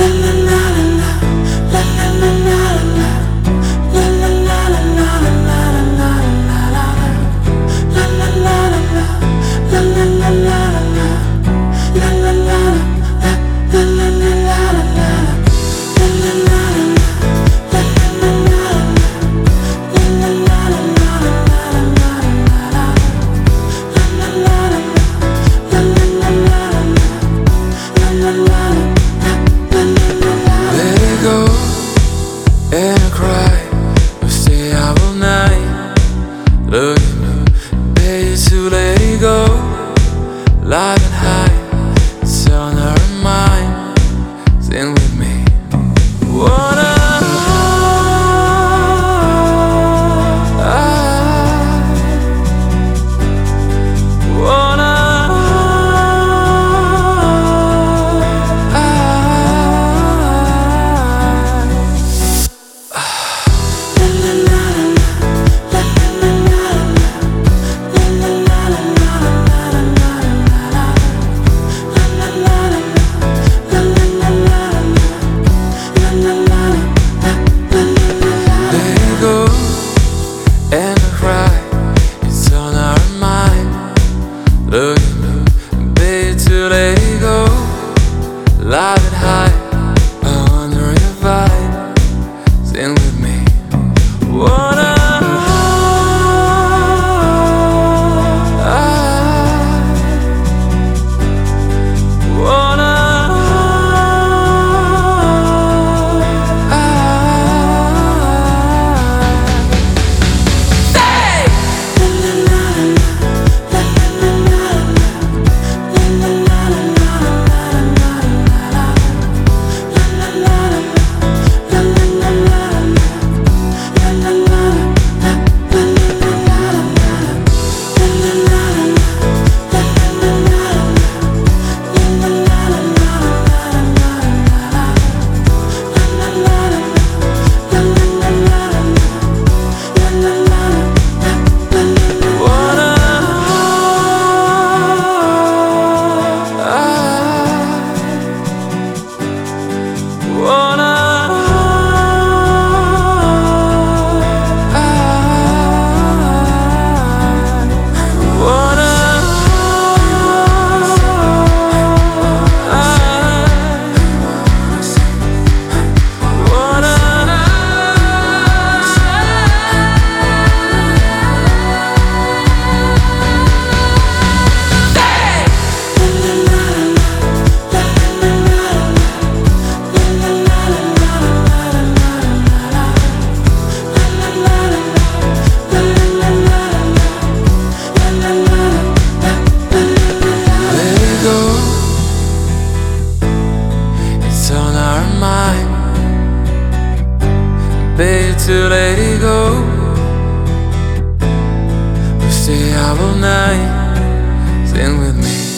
And I cry, we stay out all night. Look at me, baby, to let it go. Live and high, it's on our mind. Sing with me. Wanna and I cry, it's on our mind. Look at me, baby, to let it go. Live and high, I wonder if I sing with me. Wanna on our mind, baby, to let it go. We stay out all night, sing with me.